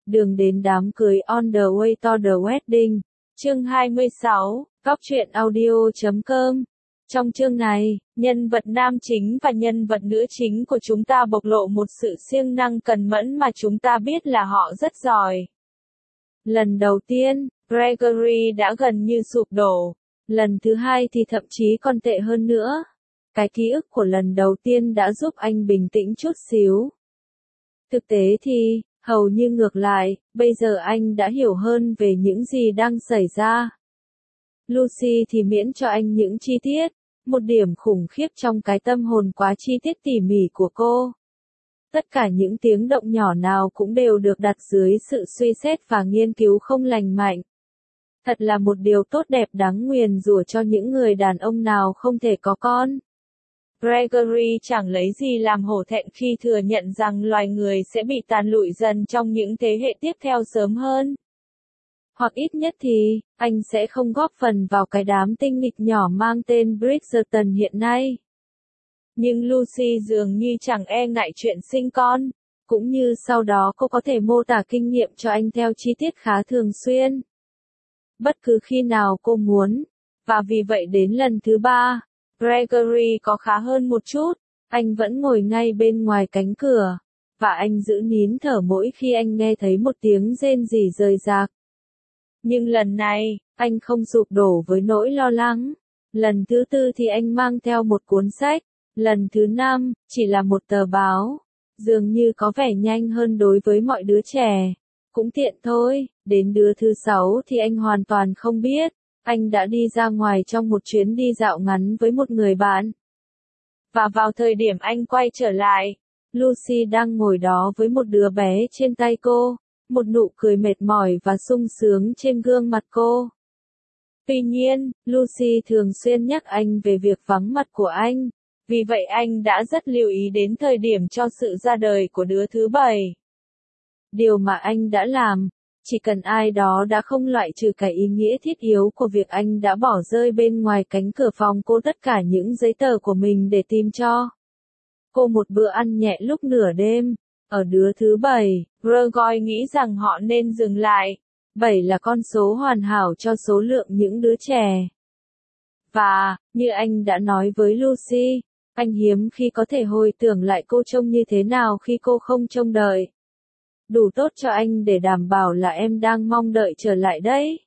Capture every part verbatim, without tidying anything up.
Đường đến đám cưới on the way to the wedding. Chương hai mươi sáu, Góc truyện audio chấm com. Trong chương này, nhân vật nam chính và nhân vật nữ chính của chúng ta bộc lộ một sự siêng năng cần mẫn mà chúng ta biết là họ rất giỏi. Lần đầu tiên, Gregory đã gần như sụp đổ. Lần thứ hai thì thậm chí còn tệ hơn nữa. Cái ký ức của lần đầu tiên đã giúp anh bình tĩnh chút xíu. Thực tế thì, hầu như ngược lại, bây giờ anh đã hiểu hơn về những gì đang xảy ra. Lucy thì miễn cho anh những chi tiết, một điểm khủng khiếp trong cái tâm hồn quá chi tiết tỉ mỉ của cô. Tất cả những tiếng động nhỏ nào cũng đều được đặt dưới sự suy xét và nghiên cứu không lành mạnh. Thật là một điều tốt đẹp đáng nguyền rủa cho những người đàn ông nào không thể có con. Gregory chẳng lấy gì làm hổ thẹn khi thừa nhận rằng loài người sẽ bị tàn lụi dần trong những thế hệ tiếp theo sớm hơn. Hoặc ít nhất thì, anh sẽ không góp phần vào cái đám tinh nghịch nhỏ mang tên Bridgerton hiện nay. Nhưng Lucy dường như chẳng e ngại chuyện sinh con, cũng như sau đó cô có thể mô tả kinh nghiệm cho anh theo chi tiết khá thường xuyên. Bất cứ khi nào cô muốn, và vì vậy đến lần thứ ba, Gregory có khá hơn một chút, anh vẫn ngồi ngay bên ngoài cánh cửa, và anh giữ nín thở mỗi khi anh nghe thấy một tiếng rên rỉ rời rạc. Nhưng lần này, anh không sụp đổ với nỗi lo lắng. Lần thứ tư thì anh mang theo một cuốn sách, lần thứ năm, chỉ là một tờ báo. Dường như có vẻ nhanh hơn đối với mọi đứa trẻ. Cũng tiện thôi, đến đứa thứ sáu thì anh hoàn toàn không biết. Anh đã đi ra ngoài trong một chuyến đi dạo ngắn với một người bạn. Và vào thời điểm anh quay trở lại, Lucy đang ngồi đó với một đứa bé trên tay cô, một nụ cười mệt mỏi và sung sướng trên gương mặt cô. Tuy nhiên, Lucy thường xuyên nhắc anh về việc vắng mặt của anh, vì vậy anh đã rất lưu ý đến thời điểm cho sự ra đời của đứa thứ bảy. Điều mà anh đã làm, chỉ cần ai đó đã không loại trừ cái ý nghĩa thiết yếu của việc anh đã bỏ rơi bên ngoài cánh cửa phòng cô tất cả những giấy tờ của mình để tìm cho cô một bữa ăn nhẹ lúc nửa đêm. Ở đứa thứ bảy, Gregory nghĩ rằng họ nên dừng lại. bảy là con số hoàn hảo cho số lượng những đứa trẻ. Và, như anh đã nói với Lucy, anh hiếm khi có thể hồi tưởng lại cô trông như thế nào khi cô không trông đợi. Đủ tốt cho anh để đảm bảo là em đang mong đợi trở lại đấy.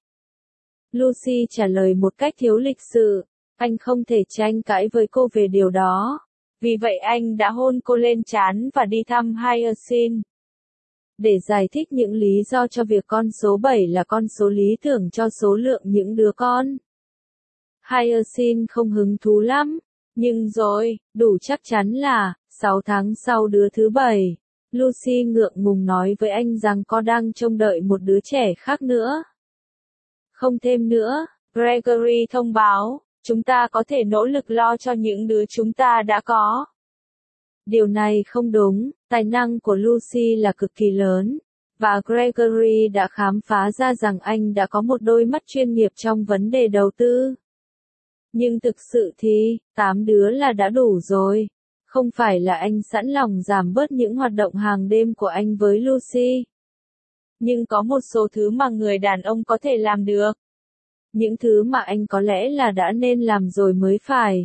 Lucy trả lời một cách thiếu lịch sự, anh không thể tranh cãi với cô về điều đó. Vì vậy anh đã hôn cô lên trán và đi thăm Hyacinth. Để giải thích những lý do cho việc con số bảy là con số lý tưởng cho số lượng những đứa con. Hyacinth không hứng thú lắm, nhưng rồi, đủ chắc chắn là, sáu tháng sau đứa thứ bảy, Lucy ngượng ngùng nói với anh rằng cô đang trông đợi một đứa trẻ khác nữa. Không thêm nữa, Gregory thông báo. Chúng ta có thể nỗ lực lo cho những đứa chúng ta đã có. Điều này không đúng, tài năng của Lucy là cực kỳ lớn, và Gregory đã khám phá ra rằng anh đã có một đôi mắt chuyên nghiệp trong vấn đề đầu tư. Nhưng thực sự thì, tám đứa là đã đủ rồi. Không phải là anh sẵn lòng giảm bớt những hoạt động hàng đêm của anh với Lucy. Nhưng có một số thứ mà người đàn ông có thể làm được. Những thứ mà anh có lẽ là đã nên làm rồi mới phải.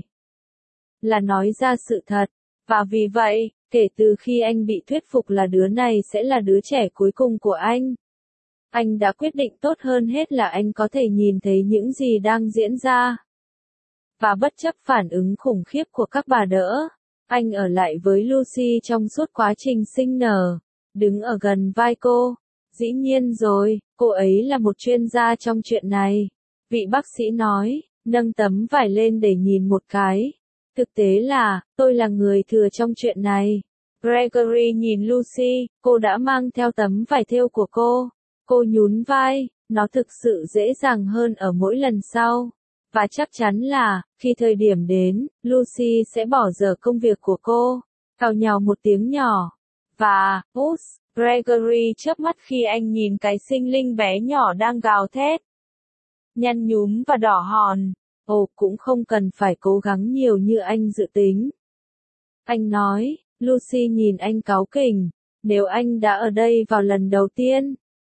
Là nói ra sự thật. Và vì vậy, kể từ khi anh bị thuyết phục là đứa này sẽ là đứa trẻ cuối cùng của anh, anh đã quyết định tốt hơn hết là anh có thể nhìn thấy những gì đang diễn ra. Và bất chấp phản ứng khủng khiếp của các bà đỡ, anh ở lại với Lucy trong suốt quá trình sinh nở, đứng ở gần vai cô. Dĩ nhiên rồi, cô ấy là một chuyên gia trong chuyện này. Vị bác sĩ nói, nâng tấm vải lên để nhìn một cái. Thực tế là, tôi là người thừa trong chuyện này. Gregory nhìn Lucy, cô đã mang theo tấm vải thêu của cô. Cô nhún vai, nó thực sự dễ dàng hơn ở mỗi lần sau. Và chắc chắn là, khi thời điểm đến, Lucy sẽ bỏ dở công việc của cô. Cào nhào một tiếng nhỏ. Và, út, Gregory chớp mắt khi anh nhìn cái sinh linh bé nhỏ đang gào thét. Nhăn nhúm và đỏ hòn. Ồ, cũng không cần phải cố gắng nhiều như anh dự tính. Anh nói, Lucy nhìn anh cáu kỉnh. Nếu anh đã ở đây vào lần đầu tiên,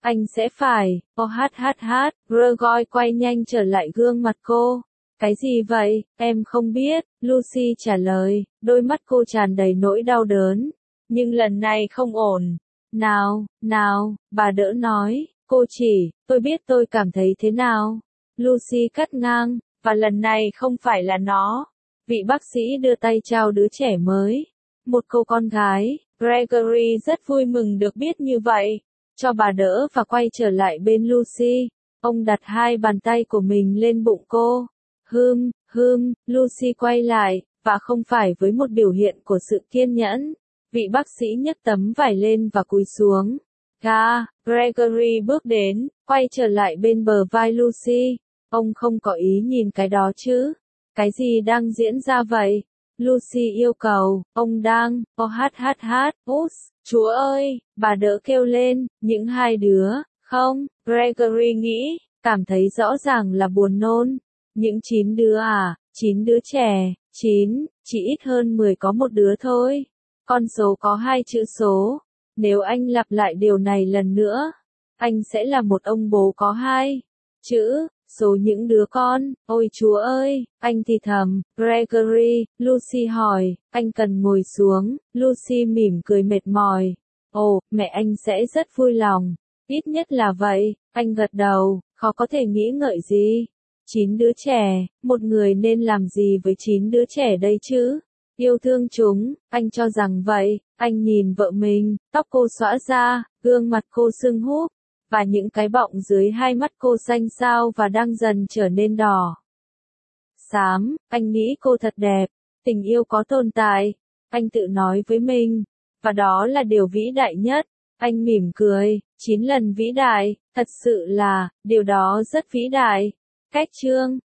Anh sẽ phải, ô hát hát hát, Gregory quay nhanh trở lại gương mặt cô. Cái gì vậy, em không biết, Lucy trả lời, đôi mắt cô tràn đầy nỗi đau đớn. Nhưng lần này không ổn. Nào, nào, bà đỡ nói, cô chỉ, tôi biết tôi cảm thấy thế nào. Lucy cắt ngang, và lần này không phải là nó. Vị bác sĩ đưa tay trao đứa trẻ mới. Một cô con gái, Gregory rất vui mừng được biết như vậy. Cho bà đỡ và quay trở lại bên Lucy. Ông đặt hai bàn tay của mình lên bụng cô. Hừm, hừm, Lucy quay lại, và không phải với một biểu hiện của sự kiên nhẫn. Vị bác sĩ nhấc tấm vải lên và cúi xuống. Ga, Gregory bước đến, quay trở lại bên bờ vai Lucy. Ông không có ý nhìn cái đó chứ. Cái gì đang diễn ra vậy? Lucy yêu cầu, ông đang, ô hát hát hát, út, chúa ơi, bà đỡ kêu lên, những hai đứa, không, Gregory nghĩ, cảm thấy rõ ràng là buồn nôn. Những chín đứa à, chín đứa trẻ, chín, chỉ ít hơn mười có một đứa thôi. Con số có hai chữ số. Nếu anh lặp lại điều này lần nữa, anh sẽ là một ông bố có hai chữ. Số những đứa con, ôi chúa ơi, anh thì thầm, Gregory, Lucy hỏi, anh cần ngồi xuống, Lucy mỉm cười mệt mỏi. Ồ, mẹ anh sẽ rất vui lòng, ít nhất là vậy, anh gật đầu, khó có thể nghĩ ngợi gì. Chín đứa trẻ, một người nên làm gì với chín đứa trẻ đây chứ? Yêu thương chúng, anh cho rằng vậy, anh nhìn vợ mình, tóc cô xõa ra, gương mặt cô sưng húp. Và những cái bọng dưới hai mắt cô xanh xao và đang dần trở nên đỏ. Xám, anh nghĩ cô thật đẹp, tình yêu có tồn tại, anh tự nói với mình, và đó là điều vĩ đại nhất. Anh mỉm cười, chín lần vĩ đại, thật sự là, điều đó rất vĩ đại. Cách chương